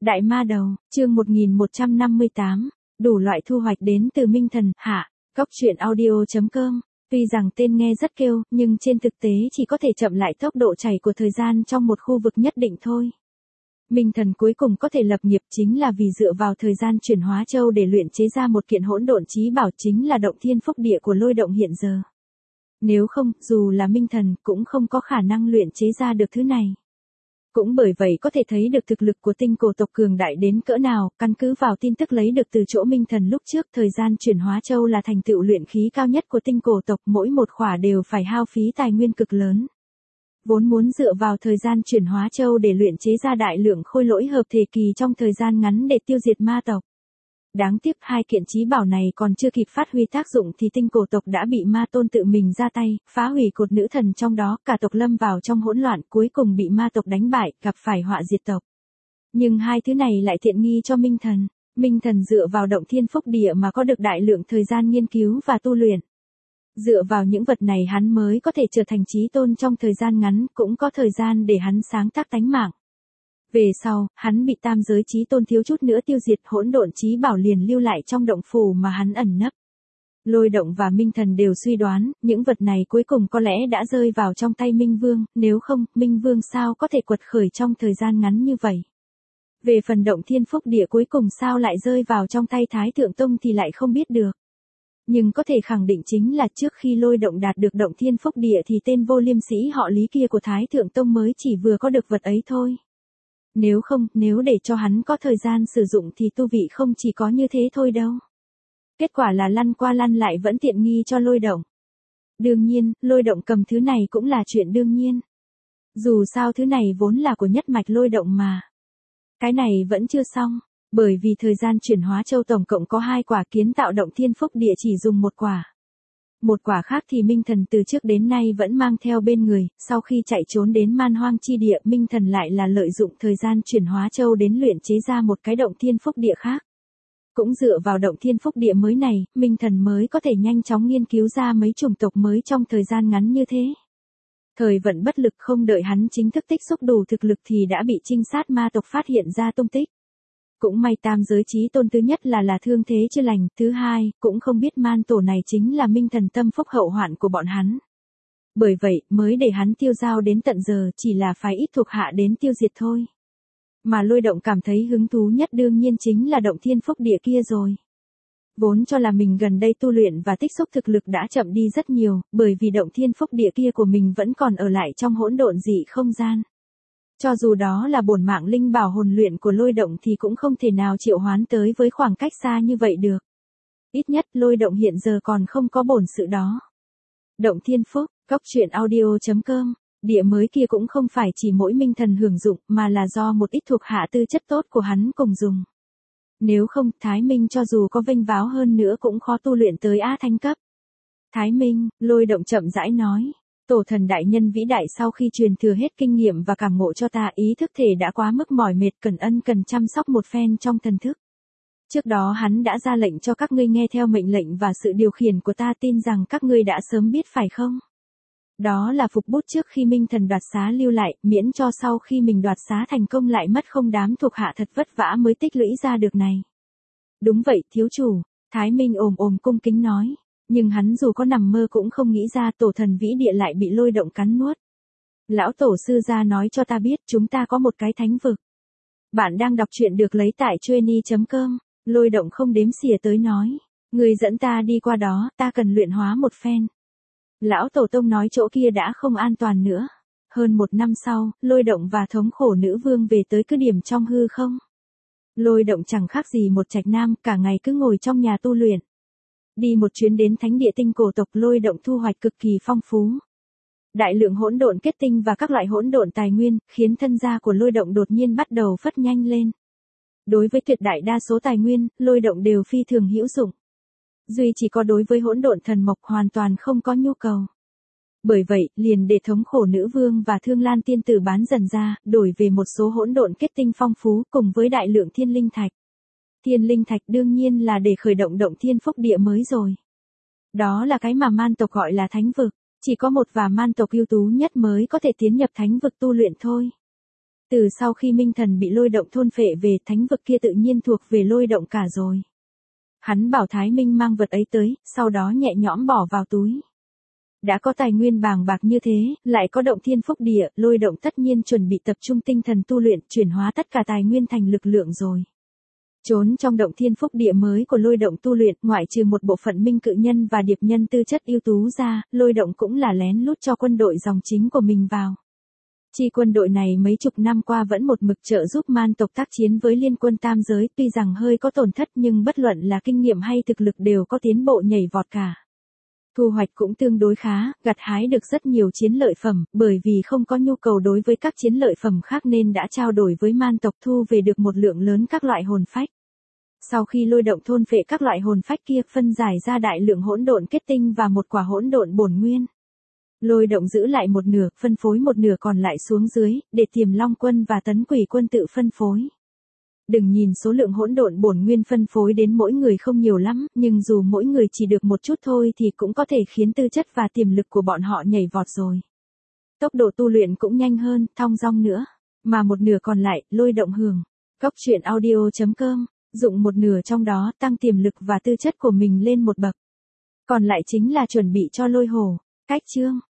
Đại ma đầu, chương 1158, đủ loại thu hoạch đến từ Minh Thần, hạ, Cóc truyện audio.com. Tuy rằng tên nghe rất kêu, nhưng trên thực tế chỉ có thể chậm lại tốc độ chảy của thời gian trong một khu vực nhất định thôi. Minh Thần cuối cùng có thể lập nghiệp chính là vì dựa vào thời gian chuyển hóa châu để luyện chế ra một kiện hỗn độn chí bảo, chính là động thiên phúc địa của lôi động hiện giờ. Nếu không, dù là Minh Thần cũng không có khả năng luyện chế ra được thứ này. Cũng bởi vậy có thể thấy được thực lực của tinh cổ tộc cường đại đến cỡ nào, căn cứ vào tin tức lấy được từ chỗ Minh Thần lúc trước, thời gian chuyển hóa châu là thành tựu luyện khí cao nhất của tinh cổ tộc, mỗi một khỏa đều phải hao phí tài nguyên cực lớn. Vốn muốn dựa vào thời gian chuyển hóa châu để luyện chế ra đại lượng khôi lỗi hợp thể kỳ trong thời gian ngắn để tiêu diệt ma tộc. Đáng tiếc hai kiện chí bảo này còn chưa kịp phát huy tác dụng thì tinh cổ tộc đã bị ma tôn tự mình ra tay, phá hủy cột nữ thần trong đó, cả tộc lâm vào trong hỗn loạn, cuối cùng bị ma tộc đánh bại, gặp phải họa diệt tộc. Nhưng hai thứ này lại tiện nghi cho Minh Thần. Minh Thần dựa vào động thiên phúc địa mà có được đại lượng thời gian nghiên cứu và tu luyện. Dựa vào những vật này hắn mới có thể trở thành chí tôn trong thời gian ngắn, cũng có thời gian để hắn sáng tác tánh mạng. Về sau, hắn bị tam giới chí tôn thiếu chút nữa tiêu diệt, hỗn độn chí bảo liền lưu lại trong động phủ mà hắn ẩn nấp. Lôi động và Minh Thần đều suy đoán, những vật này cuối cùng có lẽ đã rơi vào trong tay Minh Vương, nếu không, Minh Vương sao có thể quật khởi trong thời gian ngắn như vậy. Về phần động thiên phúc địa cuối cùng sao lại rơi vào trong tay Thái Thượng Tông thì lại không biết được. Nhưng có thể khẳng định chính là trước khi lôi động đạt được động thiên phúc địa thì tên vô liêm sĩ họ Lý kia của Thái Thượng Tông mới chỉ vừa có được vật ấy thôi. Nếu không, nếu để cho hắn có thời gian sử dụng thì tu vị không chỉ có như thế thôi đâu. Kết quả là lăn qua lăn lại vẫn tiện nghi cho lôi động. Đương nhiên, lôi động cầm thứ này cũng là chuyện đương nhiên. Dù sao thứ này vốn là của nhất mạch lôi động mà. Cái này vẫn chưa xong, bởi vì thời gian chuyển hóa châu tổng cộng có 2 quả, kiến tạo động thiên phúc địa chỉ dùng 1 quả. Một quả khác thì Minh Thần từ trước đến nay vẫn mang theo bên người, sau khi chạy trốn đến man hoang chi địa, Minh Thần lại là lợi dụng thời gian chuyển hóa châu đến luyện chế ra một cái động thiên phúc địa khác. Cũng dựa vào động thiên phúc địa mới này, Minh Thần mới có thể nhanh chóng nghiên cứu ra mấy chủng tộc mới trong thời gian ngắn như thế. Thời vận bất lực, không đợi hắn chính thức tích xúc đủ thực lực thì đã bị trinh sát ma tộc phát hiện ra tung tích. Cũng may tam giới chí tôn thứ nhất là thương thế chưa lành, thứ hai, cũng không biết man tổ này chính là Minh Thần tâm phúc hậu hoạn của bọn hắn. Bởi vậy, mới để hắn tiêu dao đến tận giờ, chỉ là phái ít thuộc hạ đến tiêu diệt thôi. Mà lôi động cảm thấy hứng thú nhất đương nhiên chính là động thiên phúc địa kia rồi. Vốn cho là mình gần đây tu luyện và tích xúc thực lực đã chậm đi rất nhiều, bởi vì động thiên phúc địa kia của mình vẫn còn ở lại trong hỗn độn dị không gian. Cho dù đó là bổn mạng linh bảo hồn luyện của lôi động thì cũng không thể nào triệu hoán tới với khoảng cách xa như vậy được. Ít nhất lôi động hiện giờ còn không có bổn sự đó. Động thiên phúc, Cóc truyện audio.com, địa mới kia cũng không phải chỉ mỗi Minh Thần hưởng dụng mà là do một ít thuộc hạ tư chất tốt của hắn cùng dùng. Nếu không, Thái Minh cho dù có vênh váo hơn nữa cũng khó tu luyện tới Á Thánh cấp. Thái Minh, lôi động chậm rãi nói. Tổ thần đại nhân vĩ đại, sau khi truyền thừa hết kinh nghiệm và cảm ngộ cho ta, ý thức thể đã quá mức mỏi mệt, cần chăm sóc một phen trong thần thức. Trước đó hắn đã ra lệnh cho các ngươi nghe theo mệnh lệnh và sự điều khiển của ta, tin rằng các ngươi đã sớm biết phải không? Đó là phục bút trước khi Minh Thần đoạt xá lưu lại, miễn cho sau khi mình đoạt xá thành công lại mất không đám thuộc hạ thật vất vả mới tích lũy ra được này. Đúng vậy, thiếu chủ, Thái Minh ồm cung kính nói. Nhưng hắn dù có nằm mơ cũng không nghĩ ra tổ thần vĩ địa lại bị lôi động cắn nuốt. Lão tổ sư gia nói cho ta biết chúng ta có một cái thánh vực. Bạn đang đọc truyện được lấy tại Chueny.com, lôi động không đếm xỉa tới nói. Người dẫn ta đi qua đó, ta cần luyện hóa một phen. Lão tổ tông nói chỗ kia đã không an toàn nữa. Hơn 1 năm sau, lôi động và thống khổ nữ vương về tới cứ điểm trong hư không. Lôi động chẳng khác gì một trạch nam, cả ngày cứ ngồi trong nhà tu luyện. Đi một chuyến đến thánh địa tinh cổ tộc, lôi động thu hoạch cực kỳ phong phú. Đại lượng hỗn độn kết tinh và các loại hỗn độn tài nguyên, khiến thân gia của lôi động đột nhiên bắt đầu phất nhanh lên. Đối với tuyệt đại đa số tài nguyên, lôi động đều phi thường hữu dụng. Duy chỉ có đối với hỗn độn thần mộc hoàn toàn không có nhu cầu. Bởi vậy, liền để thống khổ nữ vương và thương lan tiên tử bán dần ra, đổi về một số hỗn độn kết tinh phong phú cùng với đại lượng thiên linh thạch. Thiên linh thạch đương nhiên là để khởi động động thiên phúc địa mới rồi. Đó là cái mà man tộc gọi là thánh vực, chỉ có một và man tộc ưu tú nhất mới có thể tiến nhập thánh vực tu luyện thôi. Từ sau khi Minh Thần bị lôi động thôn phệ về, thánh vực kia tự nhiên thuộc về lôi động cả rồi. Hắn bảo Thái Minh mang vật ấy tới, sau đó nhẹ nhõm bỏ vào túi. Đã có tài nguyên bàng bạc như thế, lại có động thiên phúc địa, lôi động tất nhiên chuẩn bị tập trung tinh thần tu luyện, chuyển hóa tất cả tài nguyên thành lực lượng rồi. Trốn trong động thiên phúc địa mới của lôi động tu luyện, ngoại trừ một bộ phận minh cự nhân và điệp nhân tư chất ưu tú ra, lôi động cũng là lén lút cho quân đội dòng chính của mình vào. Chi quân đội này mấy chục năm qua vẫn một mực trợ giúp man tộc tác chiến với liên quân tam giới, tuy rằng hơi có tổn thất nhưng bất luận là kinh nghiệm hay thực lực đều có tiến bộ nhảy vọt cả. Thu hoạch cũng tương đối khá, gặt hái được rất nhiều chiến lợi phẩm, bởi vì không có nhu cầu đối với các chiến lợi phẩm khác nên đã trao đổi với man tộc thu về được một lượng lớn các loại hồn phách. Sau khi lôi động thôn phệ các loại hồn phách kia, phân giải ra đại lượng hỗn độn kết tinh và một quả hỗn độn bổn nguyên. Lôi động giữ lại một nửa, phân phối một nửa còn lại xuống dưới, để Tiềm Long quân và Tấn Quỷ quân tự phân phối. Đừng nhìn số lượng hỗn độn bổn nguyên phân phối đến mỗi người không nhiều lắm, nhưng dù mỗi người chỉ được một chút thôi thì cũng có thể khiến tư chất và tiềm lực của bọn họ nhảy vọt rồi. Tốc độ tu luyện cũng nhanh hơn, thong dong nữa. Mà một nửa còn lại, lôi động hưởng. Cốc truyện audio.com, dụng một nửa trong đó tăng tiềm lực và tư chất của mình lên một bậc. Còn lại chính là chuẩn bị cho lôi hổ. Cách chương